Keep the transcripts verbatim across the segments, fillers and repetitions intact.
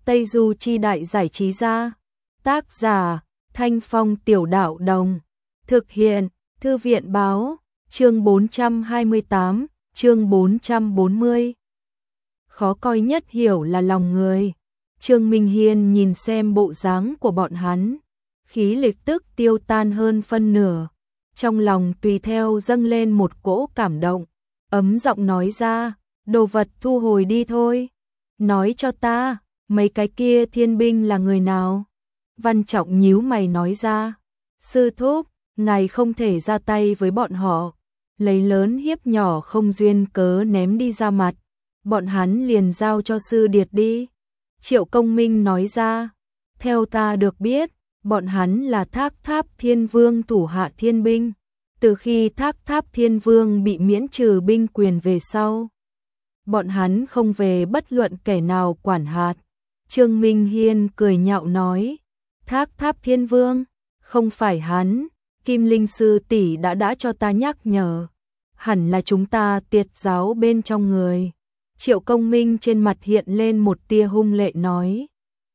Tây Du Chi Đại Giải Trí Gia. Tác giả Thanh Phong Tiểu Đạo Đồng. Thực hiện Thư viện Báo. Chương bốn trăm hai mươi tám, chương bốn trăm bốn mươi. Khó coi nhất hiểu là lòng người. Trương Minh Hiên nhìn xem bộ dáng của bọn hắn, khí lực tức tiêu tan hơn phân nửa. Trong lòng tùy theo dâng lên một cỗ cảm động, ấm giọng nói ra, đồ vật thu hồi đi thôi. Nói cho ta, mấy cái kia thiên binh là người nào? Văn Trọng nhíu mày nói ra, sư thúc, ngài không thể ra tay với bọn họ, lấy lớn hiếp nhỏ không duyên cớ ném đi ra mặt, bọn hắn liền giao cho sư điệt đi. Triệu Công Minh nói ra, theo ta được biết, bọn hắn là Thác Tháp Thiên Vương thủ hạ thiên binh, từ khi Thác Tháp Thiên Vương bị miễn trừ binh quyền về sau, bọn hắn không về bất luận kẻ nào quản hạt. Trương Minh Hiên cười nhạo nói, Thác Tháp Thiên Vương, không phải hắn, Kim Linh sư tỷ đã đã cho ta nhắc nhở, hẳn là chúng ta tiệt giáo bên trong người. Triệu Công Minh trên mặt hiện lên một tia hung lệ nói,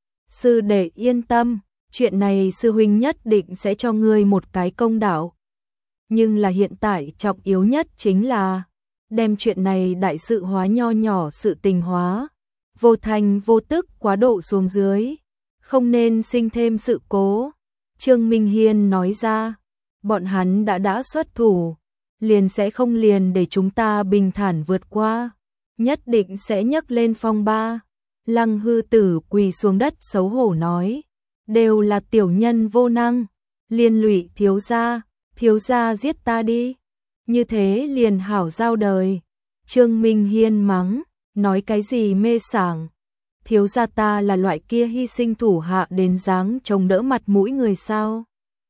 sư đệ yên tâm, chuyện này sư huynh nhất định sẽ cho ngươi một cái công đạo. Nhưng là hiện tại trọng yếu nhất chính là đem chuyện này đại sự hóa nho nhỏ sự tình hóa, vô thành vô tức quá độ xuống dưới, không nên sinh thêm sự cố. Trương Minh Hiên nói ra, bọn hắn đã đã xuất thủ, liền sẽ không liền để chúng ta bình thản vượt qua, nhất định sẽ nhấc lên phong ba. Lăng Hư Tử quỳ xuống đất xấu hổ nói, đều là tiểu nhân vô năng, liên lụy thiếu gia, thiếu gia giết ta đi, như thế liền hảo giao đời. Trương Minh Hiên mắng, nói cái gì mê sảng, thiếu gia ta là loại kia hy sinh thủ hạ đến dáng trông đỡ mặt mũi người sao?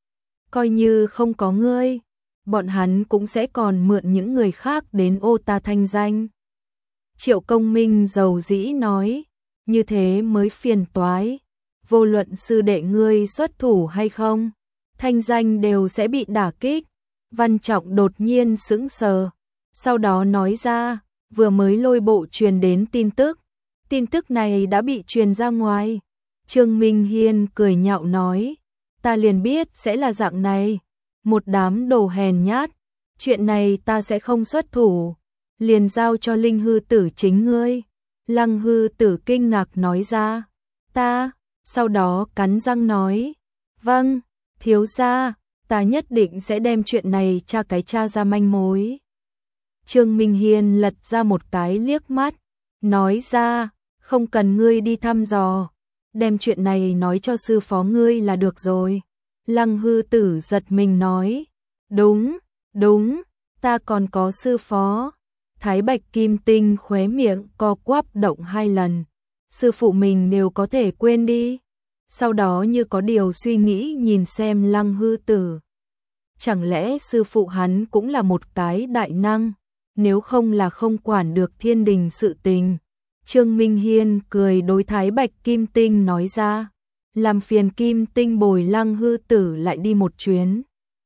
Coi như không có ngươi, bọn hắn cũng sẽ còn mượn những người khác đến ô ta thanh danh. Triệu Công Minh dầu dĩ nói, như thế mới phiền toái, vô luận sư đệ ngươi xuất thủ hay không, thanh danh đều sẽ bị đả kích. Văn Trọng đột nhiên sững sờ, sau đó nói ra, vừa mới lôi bộ truyền đến tin tức, tin tức này đã bị truyền ra ngoài. Trương Minh Hiên cười nhạo nói, ta liền biết sẽ là dạng này, một đám đồ hèn nhát, chuyện này ta sẽ không xuất thủ, liền giao cho Linh Hư Tử chính ngươi. Lăng Hư Tử kinh ngạc nói ra, ta, sau đó cắn răng nói, vâng, thiếu gia, ta nhất định sẽ đem chuyện này tra cái tra ra manh mối. Trương Minh Hiên lật ra một cái liếc mắt, nói ra, không cần ngươi đi thăm dò, đem chuyện này nói cho sư phó ngươi là được rồi. Lăng Hư Tử giật mình nói, đúng, đúng, ta còn có sư phó. Thái Bạch Kim Tinh khóe miệng co quắp động hai lần, sư phụ mình đều có thể quên đi. Sau đó như có điều suy nghĩ nhìn xem Lăng Hư Tử. Chẳng lẽ sư phụ hắn cũng là một cái đại năng, nếu không là không quản được thiên đình sự tình. Trương Minh Hiên cười đối Thái Bạch Kim Tinh nói ra, làm phiền Kim Tinh bồi Lăng Hư Tử lại đi một chuyến.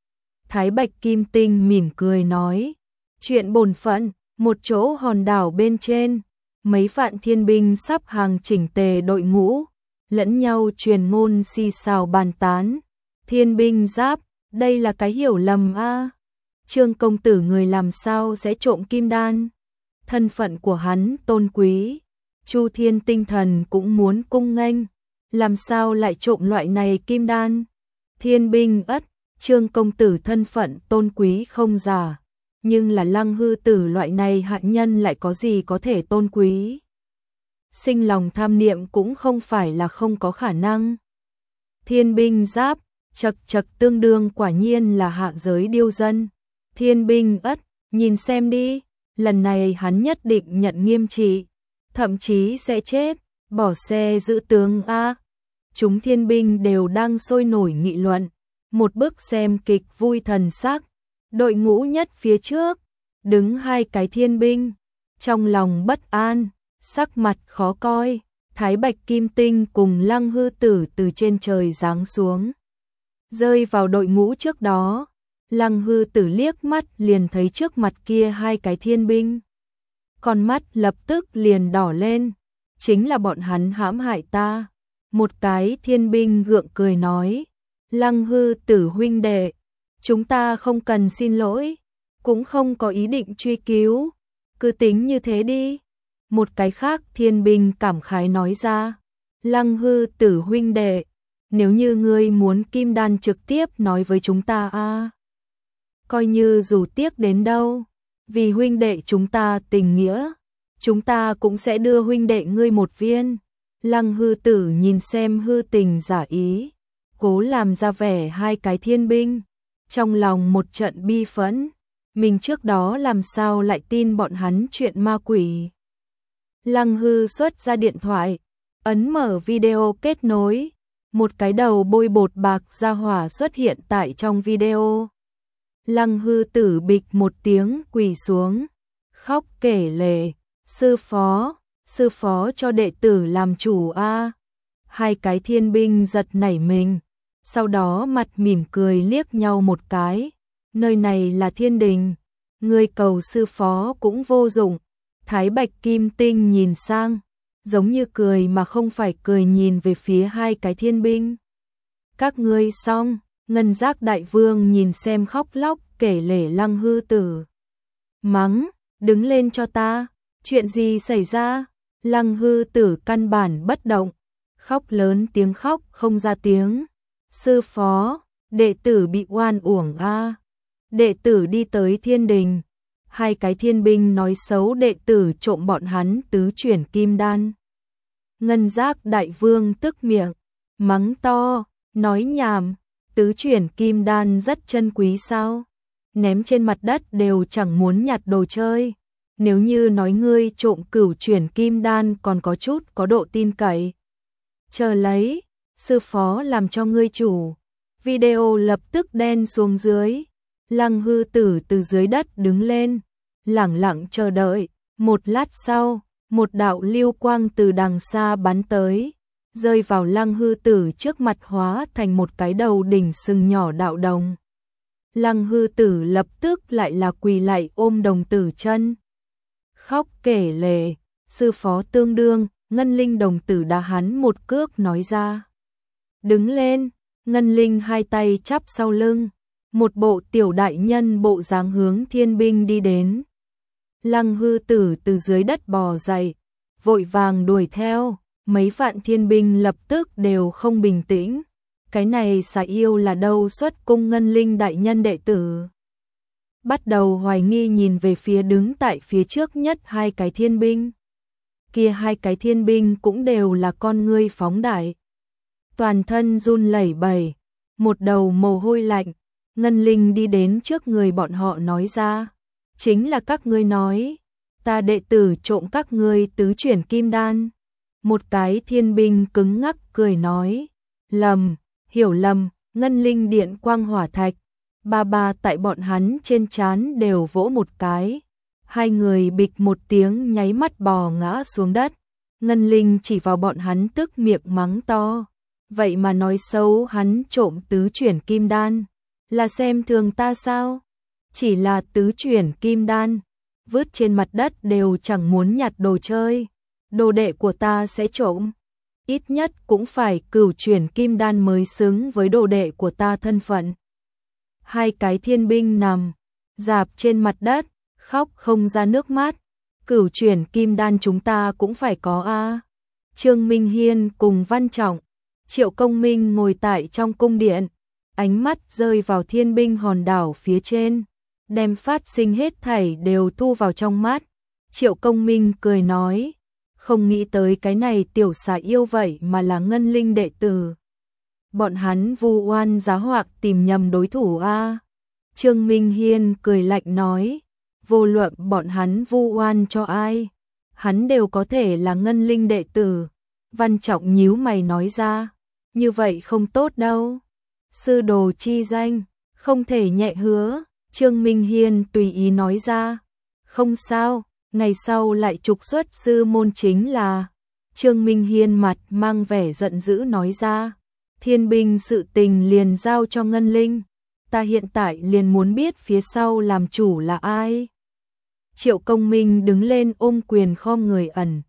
Thái Bạch Kim Tinh mỉm cười nói, chuyện bổn phận. Một chỗ hòn đảo bên trên, mấy vạn thiên binh sắp hàng chỉnh tề đội ngũ, lẫn nhau truyền ngôn xì xào bàn tán. Thiên binh giáp, đây là cái hiểu lầm a. À. Trương công tử người làm sao sẽ trộm kim đan? Thân phận của hắn tôn quý, Chu Thiên tinh thần cũng muốn cung nghênh, làm sao lại trộm loại này kim đan? Thiên binh ất, Trương công tử thân phận tôn quý không giả. Nhưng là Lăng Hư Tử loại này hạ nhân lại có gì có thể tôn quý. Sinh lòng tham niệm cũng không phải là không có khả năng. Thiên binh giáp, chật chật tương đương quả nhiên là hạ giới điêu dân. Thiên binh ất, nhìn xem đi, lần này hắn nhất định nhận nghiêm trị, thậm chí sẽ chết, bỏ xe giữ tướng a. Chúng thiên binh đều đang sôi nổi nghị luận, một bức xem kịch vui thần sắc. Đội ngũ nhất phía trước, đứng hai cái thiên binh, trong lòng bất an, sắc mặt khó coi. Thái Bạch Kim Tinh cùng Lăng Hư Tử từ trên trời giáng xuống, rơi vào đội ngũ trước đó. Lăng Hư Tử liếc mắt liền thấy trước mặt kia hai cái thiên binh, con mắt lập tức liền đỏ lên. chính là bọn hắn hãm hại ta. Một cái thiên binh gượng cười nói, Lăng Hư Tử huynh đệ, chúng ta không cần xin lỗi, cũng không có ý định truy cứu, cứ tính như thế đi. Một cái khác thiên binh cảm khái nói ra, Lăng Hư Tử huynh đệ, nếu như ngươi muốn kim đan trực tiếp nói với chúng ta a, à, coi như dù tiếc đến đâu, vì huynh đệ chúng ta tình nghĩa, chúng ta cũng sẽ đưa huynh đệ ngươi một viên. Lăng Hư Tử nhìn xem hư tình giả ý, cố làm ra vẻ hai cái thiên binh, trong lòng một trận bi phẫn, mình trước đó làm sao lại tin bọn hắn chuyện ma quỷ. Lăng Hư xuất ra điện thoại, ấn mở video kết nối, một cái đầu bôi bột bạc ra hỏa xuất hiện tại trong video. Lăng Hư Tử bịch một tiếng quỳ xuống, khóc kể lể, sư phó, sư phó cho đệ tử làm chủ a. Hai cái thiên binh giật nảy mình, sau đó mặt mỉm cười liếc nhau một cái, nơi này là thiên đình, người cầu sư phó cũng vô dụng. Thái Bạch Kim Tinh nhìn sang, giống như cười mà không phải cười nhìn về phía hai cái thiên binh. Các ngươi xong, Ngân Giác Đại Vương nhìn xem khóc lóc kể lể Lăng Hư Tử. Mắng, đứng lên cho ta, chuyện gì xảy ra? Lăng Hư Tử căn bản bất động, khóc lớn tiếng khóc không ra tiếng. Sư phó, đệ tử bị oan uổng a. Đệ tử đi tới thiên đình, hai cái thiên binh nói xấu đệ tử trộm bọn hắn tứ chuyển kim đan. Ngân Giác Đại Vương tức miệng, mắng to, nói nhảm, tứ chuyển kim đan rất chân quý sao? Ném trên mặt đất đều chẳng muốn nhặt đồ chơi. Nếu như nói ngươi trộm cửu chuyển kim đan còn có chút có độ tin cậy. Chờ lấy, sư phó làm cho ngươi chủ. Video lập tức đen xuống dưới. Lăng Hư Tử từ dưới đất đứng lên, lẳng lặng chờ đợi. Một lát sau, một đạo lưu quang từ đằng xa bắn tới, rơi vào Lăng Hư Tử trước mặt hóa thành một cái đầu đỉnh sừng nhỏ đạo đồng. Lăng Hư Tử lập tức lại là quỳ lạy ôm đồng tử chân, khóc kể lể, sư phó tương đương. Ngân Linh đồng tử đá hắn một cước nói ra, đứng lên. Ngân Linh hai tay chắp sau lưng, một bộ tiểu đại nhân bộ dáng hướng thiên binh đi đến. Lăng Hư Tử từ dưới đất bò dậy, vội vàng đuổi theo, mấy vạn thiên binh lập tức đều không bình tĩnh. Cái này xà yêu là đâu xuất cung Ngân Linh đại nhân đệ tử. Bắt đầu hoài nghi nhìn về phía đứng tại phía trước nhất hai cái thiên binh. Kia hai cái thiên binh cũng đều là con ngươi phóng đại, toàn thân run lẩy bẩy, một đầu mồ hôi lạnh. Ngân Linh đi đến trước người bọn họ nói ra, chính là các ngươi nói, ta đệ tử trộm các ngươi tứ chuyển kim đan. Một cái thiên binh cứng ngắc cười nói, lầm, hiểu lầm. Ngân Linh điện quang hỏa thạch, ba ba tại bọn hắn trên trán đều vỗ một cái. Hai người bịch một tiếng nháy mắt bò ngã xuống đất. Ngân Linh chỉ vào bọn hắn tức miệng mắng to, vậy mà nói xấu hắn trộm tứ chuyển kim đan, là xem thường ta sao? Chỉ là tứ chuyển kim đan, vứt trên mặt đất đều chẳng muốn nhặt đồ chơi. Đồ đệ của ta sẽ trộm, ít nhất cũng phải cửu chuyển kim đan mới xứng với đồ đệ của ta thân phận. Hai cái thiên binh nằm dạp trên mặt đất, khóc không ra nước mắt. Cửu chuyển kim đan chúng ta cũng phải có a. Trương Minh Hiên cùng Văn Trọng, Triệu Công Minh ngồi tại trong cung điện, ánh mắt rơi vào thiên binh hòn đảo phía trên, đem phát sinh hết thảy đều thu vào trong mắt. Triệu Công Minh cười nói, không nghĩ tới cái này tiểu xà yêu vậy mà là Ngân Linh đệ tử. Bọn hắn vu oan giá họa tìm nhầm đối thủ a. Trương Minh Hiên cười lạnh nói, vô luận bọn hắn vu oan cho ai, hắn đều có thể là Ngân Linh đệ tử. Văn Trọng nhíu mày nói ra, như vậy không tốt đâu. Sư đồ chi danh, không thể nhẹ hứa. Trương Minh Hiên tùy ý nói ra, không sao, ngày sau lại trục xuất sư môn chính là. Trương Minh Hiên mặt mang vẻ giận dữ nói ra, thiên binh sự tình liền giao cho Ngân Linh, ta hiện tại liền muốn biết phía sau làm chủ là ai. Triệu Công Minh đứng lên ôm quyền khom người ẩn,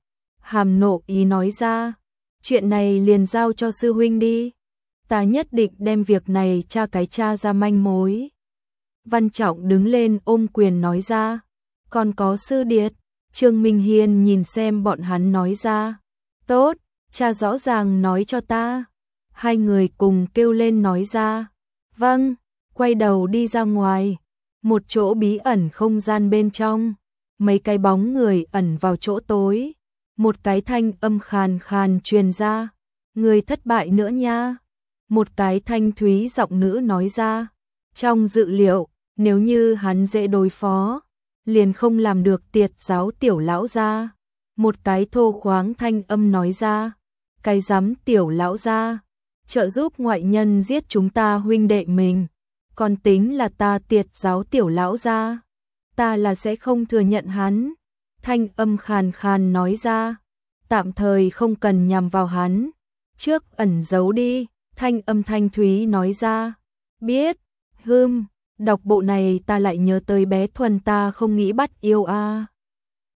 hàm nộ ý nói ra, chuyện này liền giao cho sư huynh đi. Ta nhất định đem việc này tra cái tra ra manh mối. Văn Trọng đứng lên ôm quyền nói ra, còn có sư điệt. Trương Minh Hiên nhìn xem bọn hắn nói ra, tốt, cha rõ ràng nói cho ta. Hai người cùng kêu lên nói ra, vâng, quay đầu đi ra ngoài. Một chỗ bí ẩn không gian bên trong, mấy cái bóng người ẩn vào chỗ tối. Một cái thanh âm khàn khàn truyền ra, người thất bại nữa nha. Một cái thanh thúy giọng nữ nói ra, trong dự liệu, nếu như hắn dễ đối phó, liền không làm được tiệt giáo tiểu lão gia. Một cái thô khoáng thanh âm nói ra, cái dám tiểu lão gia, trợ giúp ngoại nhân giết chúng ta huynh đệ mình, còn tính là ta tiệt giáo tiểu lão gia, ta là sẽ không thừa nhận hắn. Thanh âm khàn khàn nói ra, tạm thời không cần nhằm vào hắn, trước ẩn giấu đi. Thanh âm thanh thúy nói ra, biết, hưm, đọc bộ này ta lại nhớ tới bé Thuần ta không nghĩ bắt yêu a. À.